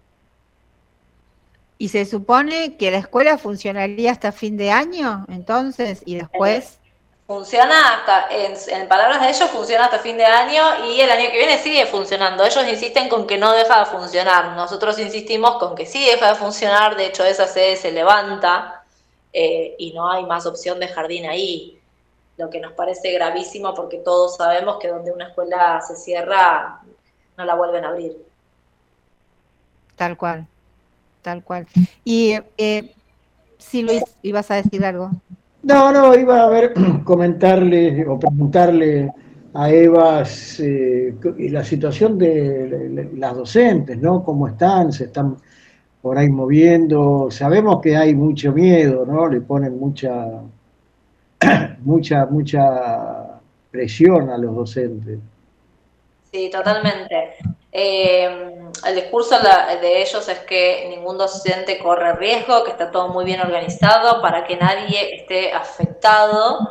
¿Y se supone que la escuela funcionaría hasta fin de año, entonces, y después? Funciona hasta, en, en palabras de ellos, funciona hasta fin de año y el año que viene sigue funcionando. Ellos insisten con que no deja de funcionar. Nosotros insistimos con que sí deja de funcionar. De hecho, esa sede se levanta eh, y no hay más opción de jardín ahí. Lo que nos parece gravísimo porque todos sabemos que donde una escuela se cierra, no la vuelven a abrir. Tal cual, tal cual. Y eh, sí, Luis, ibas a decir algo. No, no, iba a ver, comentarle o preguntarle a Eva eh, la situación de las docentes, ¿no? ¿Cómo están? ¿Se están por ahí moviendo? Sabemos que hay mucho miedo, ¿no? Le ponen mucha, mucha, mucha presión a los docentes. Sí, totalmente. Eh, el discurso de ellos es que ningún docente corre riesgo, que está todo muy bien organizado para que nadie esté afectado,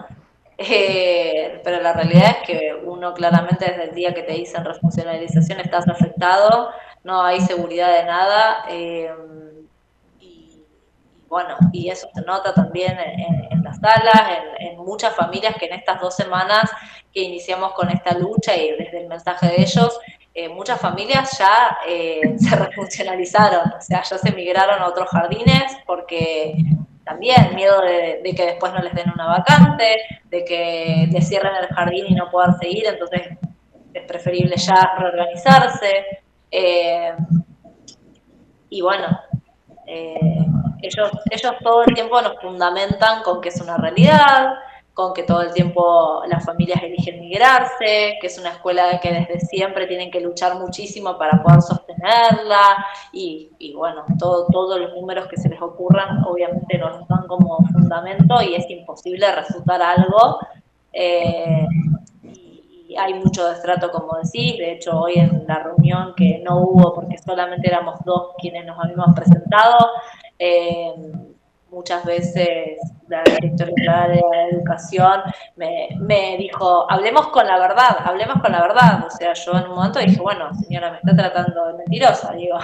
eh, pero la realidad es que uno claramente desde el día que te dicen refuncionalización estás afectado, no hay seguridad de nada, eh, y, y bueno, y eso se nota también en, en las salas, en, en muchas familias que en estas dos semanas que iniciamos con esta lucha y desde el mensaje de ellos, Eh, muchas familias ya eh, se refuncionalizaron, o sea, ya se migraron a otros jardines porque también miedo de, de que después no les den una vacante, de que les cierren el jardín y no puedan seguir, entonces es preferible ya reorganizarse. Eh, y bueno, eh, ellos, ellos todo el tiempo nos fundamentan con que es una realidad, con que todo el tiempo las familias eligen migrarse, que es una escuela que desde siempre tienen que luchar muchísimo para poder sostenerla, y, y bueno, todo, todos los números que se les ocurran obviamente nos dan como fundamento y es imposible refutar algo, eh, y, y hay mucho destrato, como decís. De hecho, hoy en la reunión que no hubo porque solamente éramos dos quienes nos habíamos presentado, eh, muchas veces la directora de la educación me, me dijo, hablemos con la verdad, hablemos con la verdad. O sea, yo en un momento dije, bueno, señora, me está tratando de mentirosa, digo.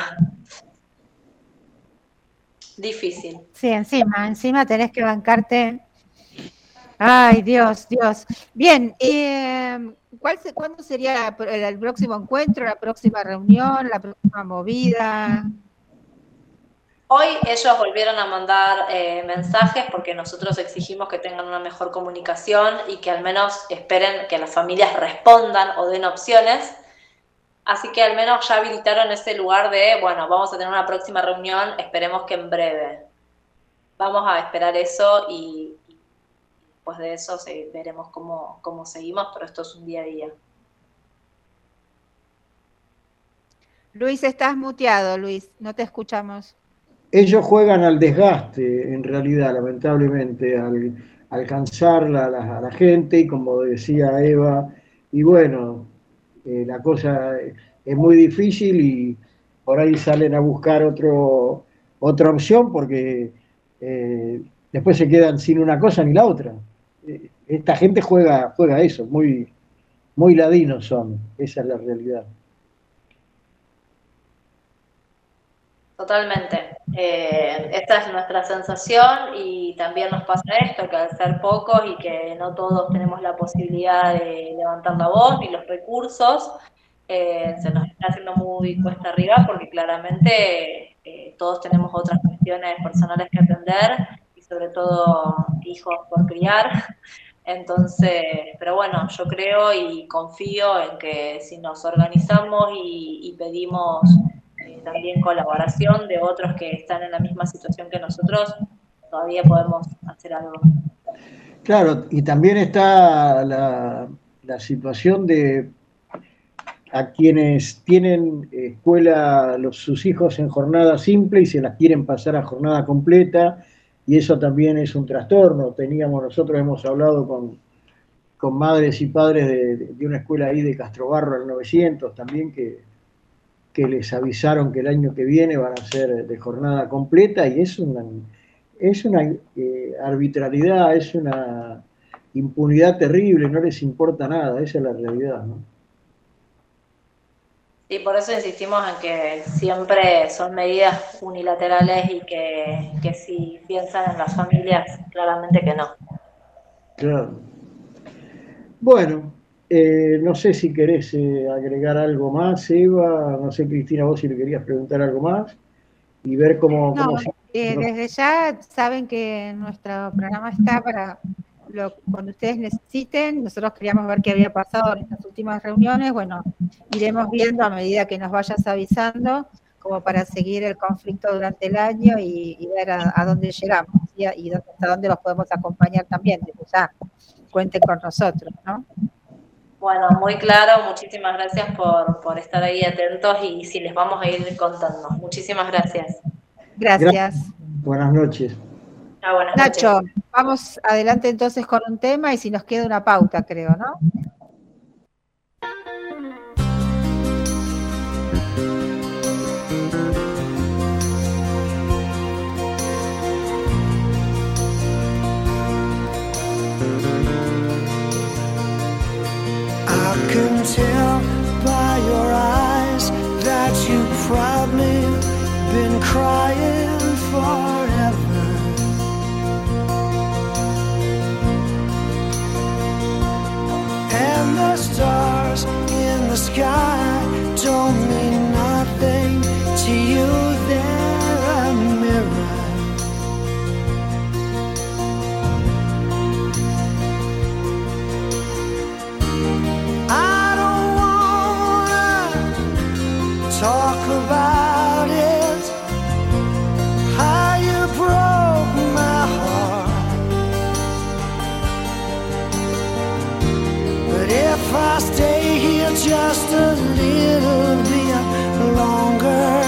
Difícil. Sí, encima, encima tenés que bancarte. Ay, Dios, Dios. Bien, eh, ¿cuál se, ¿cuándo sería el, el próximo encuentro, la próxima reunión, la próxima movida? Hoy ellos volvieron a mandar eh, mensajes porque nosotros exigimos que tengan una mejor comunicación y que al menos esperen que las familias respondan o den opciones. Así que al menos ya habilitaron ese lugar de, bueno, vamos a tener una próxima reunión, esperemos que en breve. Vamos a esperar eso y, y después de eso se, veremos cómo, cómo seguimos, pero esto es un día a día. Luis, estás muteado, Luis, no te escuchamos. Ellos juegan al desgaste, en realidad, lamentablemente, al alcanzar a la, a la gente, y como decía Eva, y bueno, eh, la cosa es muy difícil y por ahí salen a buscar otro, otra opción porque eh, después se quedan sin una cosa ni la otra. Eh, esta gente juega, juega eso, muy, muy ladinos son, esa es la realidad. Totalmente. Eh, esta es nuestra sensación y también nos pasa esto, que al ser pocos y que no todos tenemos la posibilidad de levantar la voz ni los recursos, eh, se nos está haciendo muy cuesta arriba porque claramente eh, todos tenemos otras cuestiones personales que atender y sobre todo hijos por criar. Entonces, pero bueno, yo creo y confío en que si nos organizamos y, y pedimos eh, también colaboración de otros que están en la misma situación que nosotros, todavía podemos hacer algo. Claro, y también está la, la situación de a quienes tienen escuela, los, sus hijos en jornada simple y se las quieren pasar a jornada completa, y eso también es un trastorno. Teníamos, nosotros hemos hablado con, con madres y padres de, de una escuela ahí de Castrobarro al novecientos también, que, que les avisaron que el año que viene van a ser de jornada completa, y es una, es una eh, arbitrariedad, es una impunidad terrible, no les importa nada, esa es la realidad, ¿no? Y por eso insistimos en que siempre son medidas unilaterales y que, que si piensan en las familias, claramente que no. Claro. Bueno, eh, no sé si querés eh, agregar algo más, Eva, no sé, Cristina, vos si le querías preguntar algo más y ver cómo... No, cómo se- eh, desde ya saben que nuestro programa está para lo, cuando ustedes necesiten. Nosotros queríamos ver qué había pasado en estas últimas reuniones. Bueno, iremos viendo a medida que nos vayas avisando, como para seguir el conflicto durante el año y, y ver a, a dónde llegamos, ¿sí? Y dónde- hasta dónde los podemos acompañar también. Desde ya, cuenten con nosotros, ¿no? Bueno, muy claro, muchísimas gracias por, por estar ahí atentos y si les vamos a ir contando. Muchísimas gracias. Gracias. Buenas noches. Ah, buenas noches. Nacho, vamos adelante entonces con un tema y si nos queda una pauta, creo, ¿no? I can tell by your eyes that you've probably been crying forever. And the stars in the sky don't mean nothing to you, they're a mirror. I don't wanna talk about it, how you broke my heart. But if I stay here just a little bit longer,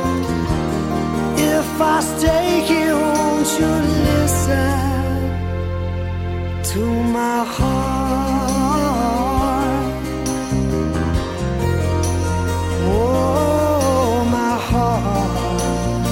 if I stay here, won't you listen to my heart? Oh, my heart.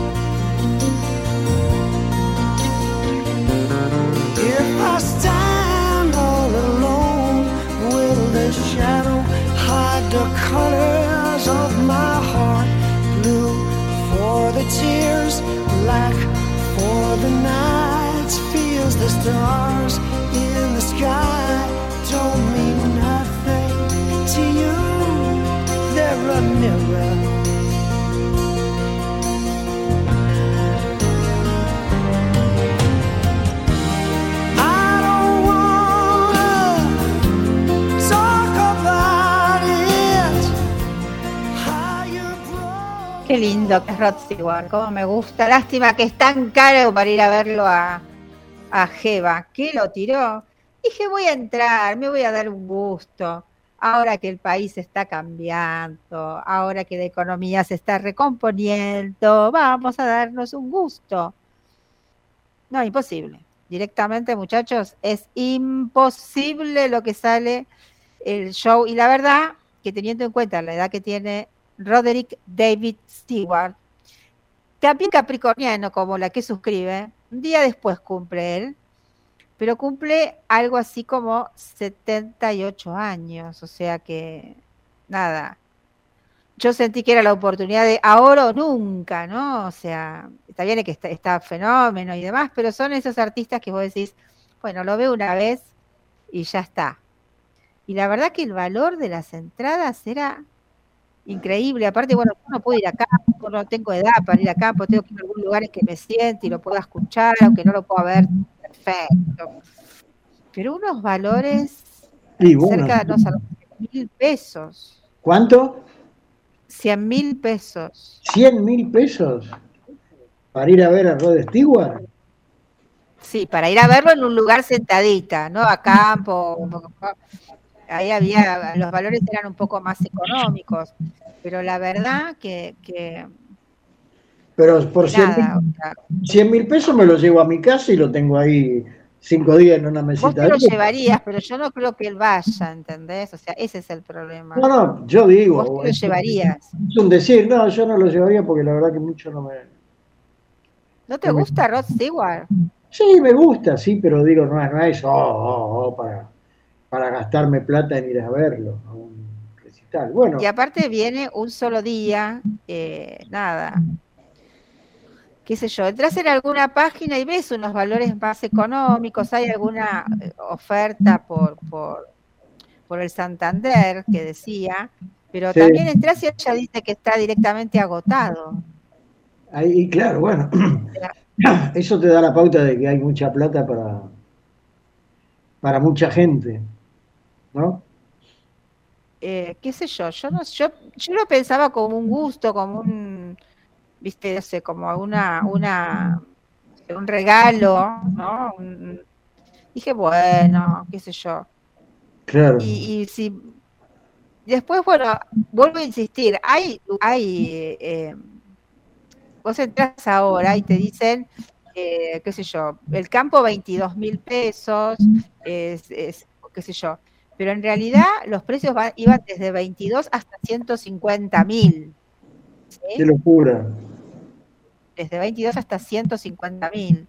If I stand all alone, will the shadow hide the colors of my heart? Blue for the tears, black for the nights, feels the stars in the sky don't mean nothing to you. They're a mirror. I don't wanna talk about it, how you broke. Qué lindo que es Rod Stewart, cómo me gusta. Lástima que es tan caro para ir a verlo a, a Jeva, que lo tiró. Dije, voy a entrar, me voy a dar un gusto. Ahora que el país está cambiando, ahora que la economía se está recomponiendo, vamos a darnos un gusto. No, imposible. Directamente, muchachos, es imposible lo que sale el show. Y la verdad, que teniendo en cuenta la edad que tiene Roderick David Stewart, también capricorniano como la que suscribe, un día después cumple él, pero cumple algo así como setenta y ocho años, o sea que, nada, yo sentí que era la oportunidad de ahora o nunca, ¿no? O sea, está bien que está, está fenómeno y demás, pero son esos artistas que vos decís, bueno, lo veo una vez y ya está. Y la verdad que el valor de las entradas era increíble. Aparte, bueno, yo no puedo ir a campo, no tengo edad para ir a campo, tengo que ir a algún lugar en que me siente y lo pueda escuchar, aunque no lo pueda ver perfecto. Pero unos valores Y bueno, cerca de no, a los mil pesos. ¿cuánto? cien mil pesos. ¿cien mil pesos? ¿Para ir a ver a Rod Stewart? Sí, para ir a verlo en un lugar sentadita, ¿no? A campo. Ahí había, los valores eran un poco más económicos, pero la verdad que, que Pero por nada, o sea, cien mil pesos me lo llevo a mi casa y lo tengo ahí cinco días en una Vos mesita. te lo de luz. llevarías, pero yo no creo que él vaya, ¿entendés? O sea, ese es el problema. No, no, yo digo. Vos te lo es- llevarías. Es un decir, no, yo no lo llevaría porque la verdad que mucho no me. ¿No te no me- gusta Rod Stewart? Sí, me gusta, sí, pero digo, no, es- no es oh, oh, oh, para, para gastarme plata en ir a verlo, a un recital. Bueno, Y aparte viene un solo día, eh, nada, qué sé yo, entras en alguna página y ves unos valores más económicos, hay alguna eh, oferta por, por, por el Santander que decía, pero sí, también entras y ella dice que está directamente agotado. ahí, y claro, bueno, O sea, eso te da la pauta de que hay mucha plata para, para mucha gente, ¿no? eh, qué sé yo, yo no, yo, yo lo pensaba como un gusto, como un, viste, no sé, como una, una, un regalo, ¿no? Un- dije, bueno, qué sé yo. Claro, Y, y si después, bueno, vuelvo a insistir, hay, hay, eh, vos entras ahora y te dicen, eh, qué sé yo, el campo veintidós mil pesos, es, es, qué sé yo, pero en realidad los precios va- iban desde veintidós hasta ciento cincuenta mil, qué ¿sí? locura. Desde veintidós hasta ciento cincuenta mil.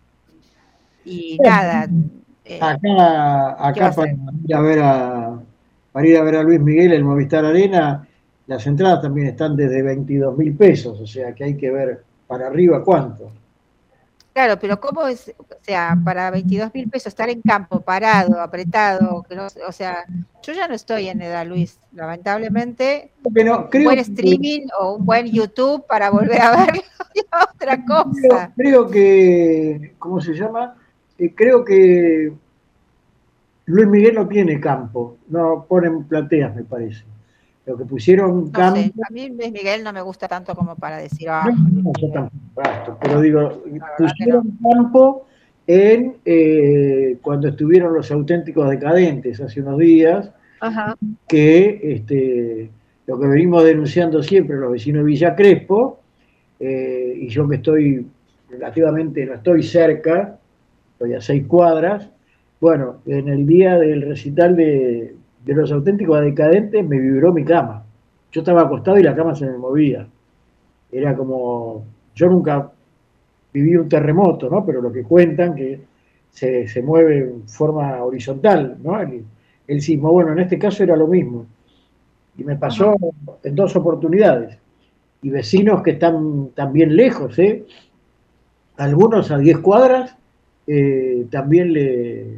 Y Bueno, nada, eh, acá, ¿qué va a acá para ser? ir a ver a, para ir a ver a Luis Miguel en Movistar Arena, las entradas también están desde veintidós mil pesos, o sea que hay que ver para arriba cuánto. Claro, pero ¿cómo es? O sea, para veintidós mil pesos estar en campo, parado, apretado, que no, o sea, yo ya no estoy en edad, Luis, lamentablemente, Pero un creo buen que, streaming o un buen YouTube para volver a verlo es otra creo, cosa. creo que, ¿cómo se llama? Eh, creo que Luis Miguel no tiene campo, no ponen plateas, me parece. Lo que pusieron No sé, campo, a mí Luis Miguel no me gusta tanto como para decir, no, ah, Luis no, yo Miguel. tampoco gasto, pero digo, La verdad que no. pusieron campo en eh, cuando estuvieron los auténticos decadentes hace unos días, Ajá. que este, lo que venimos denunciando siempre los vecinos de Villa Crespo, eh, y yo que estoy relativamente, no estoy cerca, estoy a seis cuadras, bueno, en el día del recital de, de los auténticos decadentes me vibró mi cama. Yo estaba acostado y la cama se me movía. Era como, yo nunca viví un terremoto, ¿no? Pero lo que cuentan que se, se mueve en forma horizontal, ¿no? El, el sismo. Bueno, en este caso era lo mismo. Y me pasó en dos oportunidades. Y vecinos que están también lejos, ¿eh? Algunos a diez cuadras, eh, también le,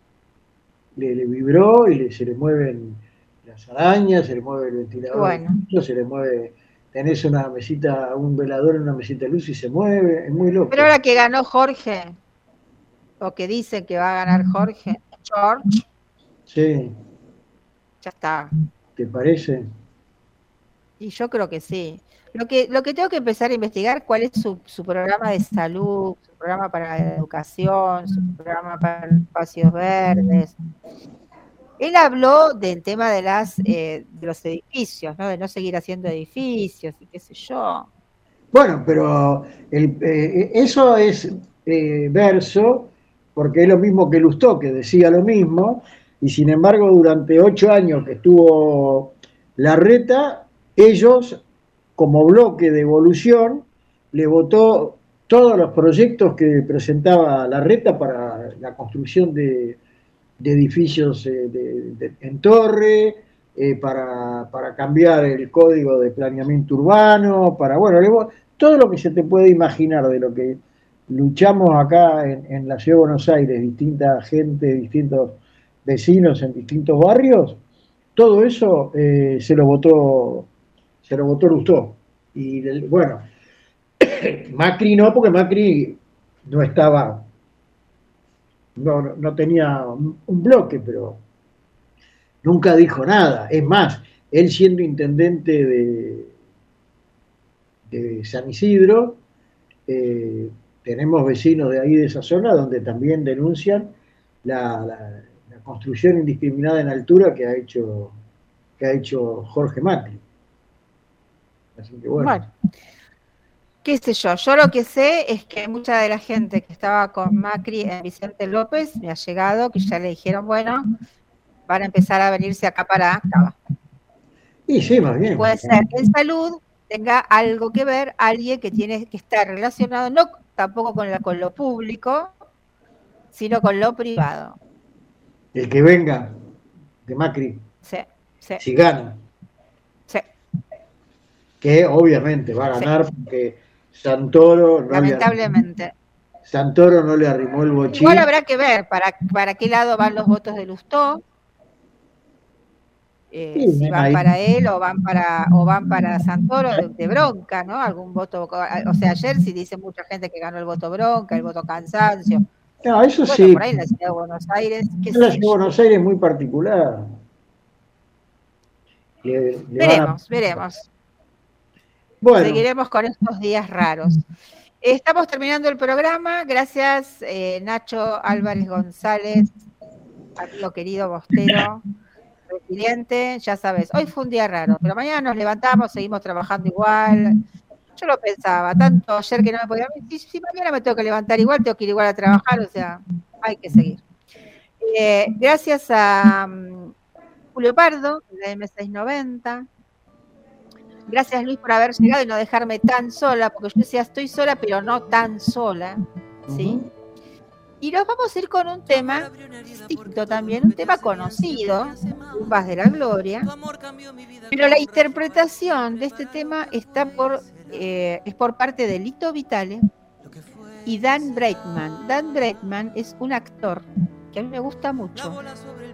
le, le vibró y le, se le mueven las arañas, se le mueve el ventilador, Bueno, se le mueve, tenés una mesita, un velador en una mesita de luz y se mueve, es muy loco. pero ahora que ganó Jorge, o que dicen que va a ganar Jorge, George, Sí, ya está. ¿te parece? Y yo creo que sí. Lo que, lo que tengo que empezar a investigar cuál es su, su programa de salud, su programa para la educación, su programa para los espacios verdes. Él habló del tema de las eh, de los edificios, ¿no? De no seguir haciendo edificios y qué sé yo. Bueno, pero el, eh, eso es eh, verso, porque es lo mismo que Lustó, que decía lo mismo, y sin embargo durante ocho años que estuvo Larreta, ellos, como bloque de evolución, le votó todos los proyectos que presentaba Larreta para la construcción de, de edificios eh, de, de, en torre, eh, para, para cambiar el código de planeamiento urbano, para, bueno, le, todo lo que se te puede imaginar de lo que luchamos acá en, en la ciudad de Buenos Aires, distinta gente, distintos vecinos en distintos barrios, todo eso eh, se lo votó, se lo votó Lustó. Y bueno, Macri no, porque Macri no estaba, no, no tenía un, un bloque, pero nunca dijo nada. Es más, él siendo intendente de, de San Isidro, eh, tenemos vecinos de ahí de esa zona donde también denuncian la, la, la construcción indiscriminada en altura que ha hecho, que ha hecho Jorge Macri. Así que bueno. Bueno, qué sé yo, yo lo que sé es que mucha de la gente que estaba con Macri en Vicente López me ha llegado, que ya le dijeron, bueno, van a empezar a venirse acá para Cava. Y sí, más bien. Puede ser que en salud tenga algo que ver alguien que tiene que estar relacionado, no tampoco con, la, con lo público, sino con lo privado. El que venga de Macri, sí, sí. si gana. Sí. Que obviamente va a ganar sí. porque Santoro no lamentablemente le, Santoro no le arrimó el bochín. Igual habrá que ver para, para qué lado van los votos de Lustó. Eh, sí, si van ahí. para él o van para o van para Santoro de, de bronca, ¿no? Algún voto, o sea, ayer sí dice mucha gente que ganó el voto bronca, el voto cansancio. No, eso bueno, sí. Por ahí en la ciudad de Buenos Aires. ¿Qué la ciudad de Buenos Aires es muy particular. Le, le veremos, a... veremos. Bueno. Seguiremos con estos días raros. Estamos terminando el programa. Gracias, eh, Nacho Álvarez González, amigo querido Bostero. Presidente, ya sabes, hoy fue un día raro, pero mañana nos levantamos, seguimos trabajando igual. Yo lo pensaba, tanto ayer que no me podía, si, si mañana me tengo que levantar igual, tengo que ir igual a trabajar, o sea, hay que seguir. Eh, gracias a um, Julio Pardo, de la M seiscientos noventa. Gracias, Luis, por haber llegado y no dejarme tan sola, porque yo decía, estoy sola, pero no tan sola, ¿sí? Uh-huh. Y nos vamos a ir con un tema distinto también, un tema conocido, Tumbas de la Gloria, pero la interpretación de este tema está por, eh, es por parte de Lito Vitale y Dan Breitman. Dan Breitman es un actor que a mí me gusta mucho.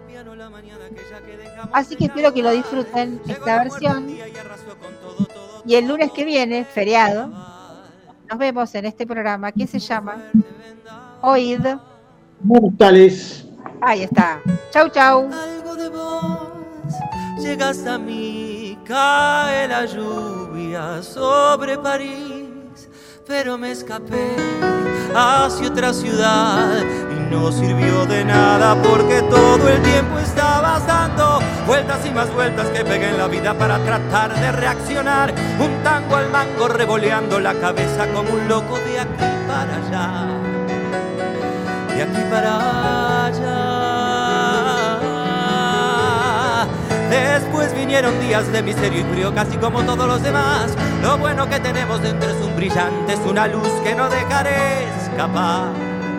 Así que espero que lo disfruten esta versión. Y el lunes que viene, feriado, nos vemos en este programa que se llama Oíd Mortales. Ahí está. Chau, chau. Algo de vos llegas a mí, cae la lluvia sobre París, pero me escapé hacia otra ciudad y no sirvió de nada porque todo el tiempo estabas dando vueltas y más vueltas que pegué en la vida para tratar de reaccionar. Un tango al mango revoleando la cabeza como un loco de aquí para allá. De aquí para allá. Después vinieron días de miseria y frío, casi como todos los demás. Lo bueno que tenemos dentro es un brillante, es una luz que no dejaré escapar.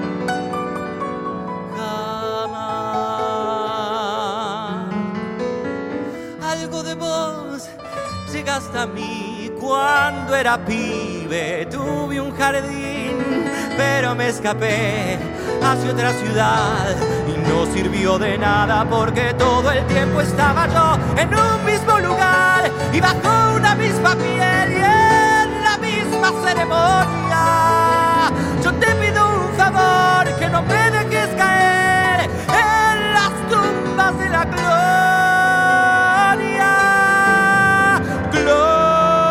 Jamás. Algo de vos llegaste a mí cuando era pibe. Tuve un jardín, pero me escapé hacia otra ciudad y no sirvió de nada porque todo el tiempo estaba yo en un mismo lugar y bajo una misma piel y en la misma ceremonia. Yo te pido un favor, que no me dejes caer en las tumbas de la gloria. Gloria.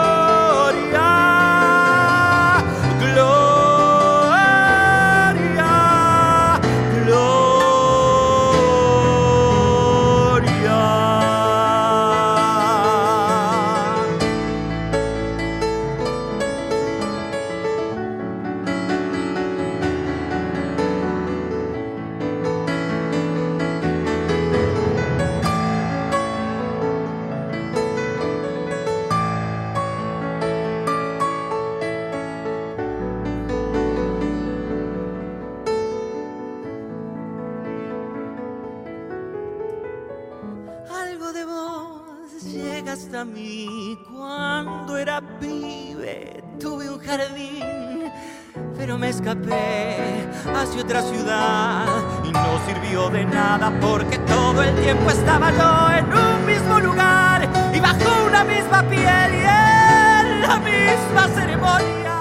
A mí cuando era pibe tuve un jardín, pero me escapé hacia otra ciudad y no sirvió de nada porque todo el tiempo estaba yo en un mismo lugar y bajo una misma piel y en la misma ceremonia.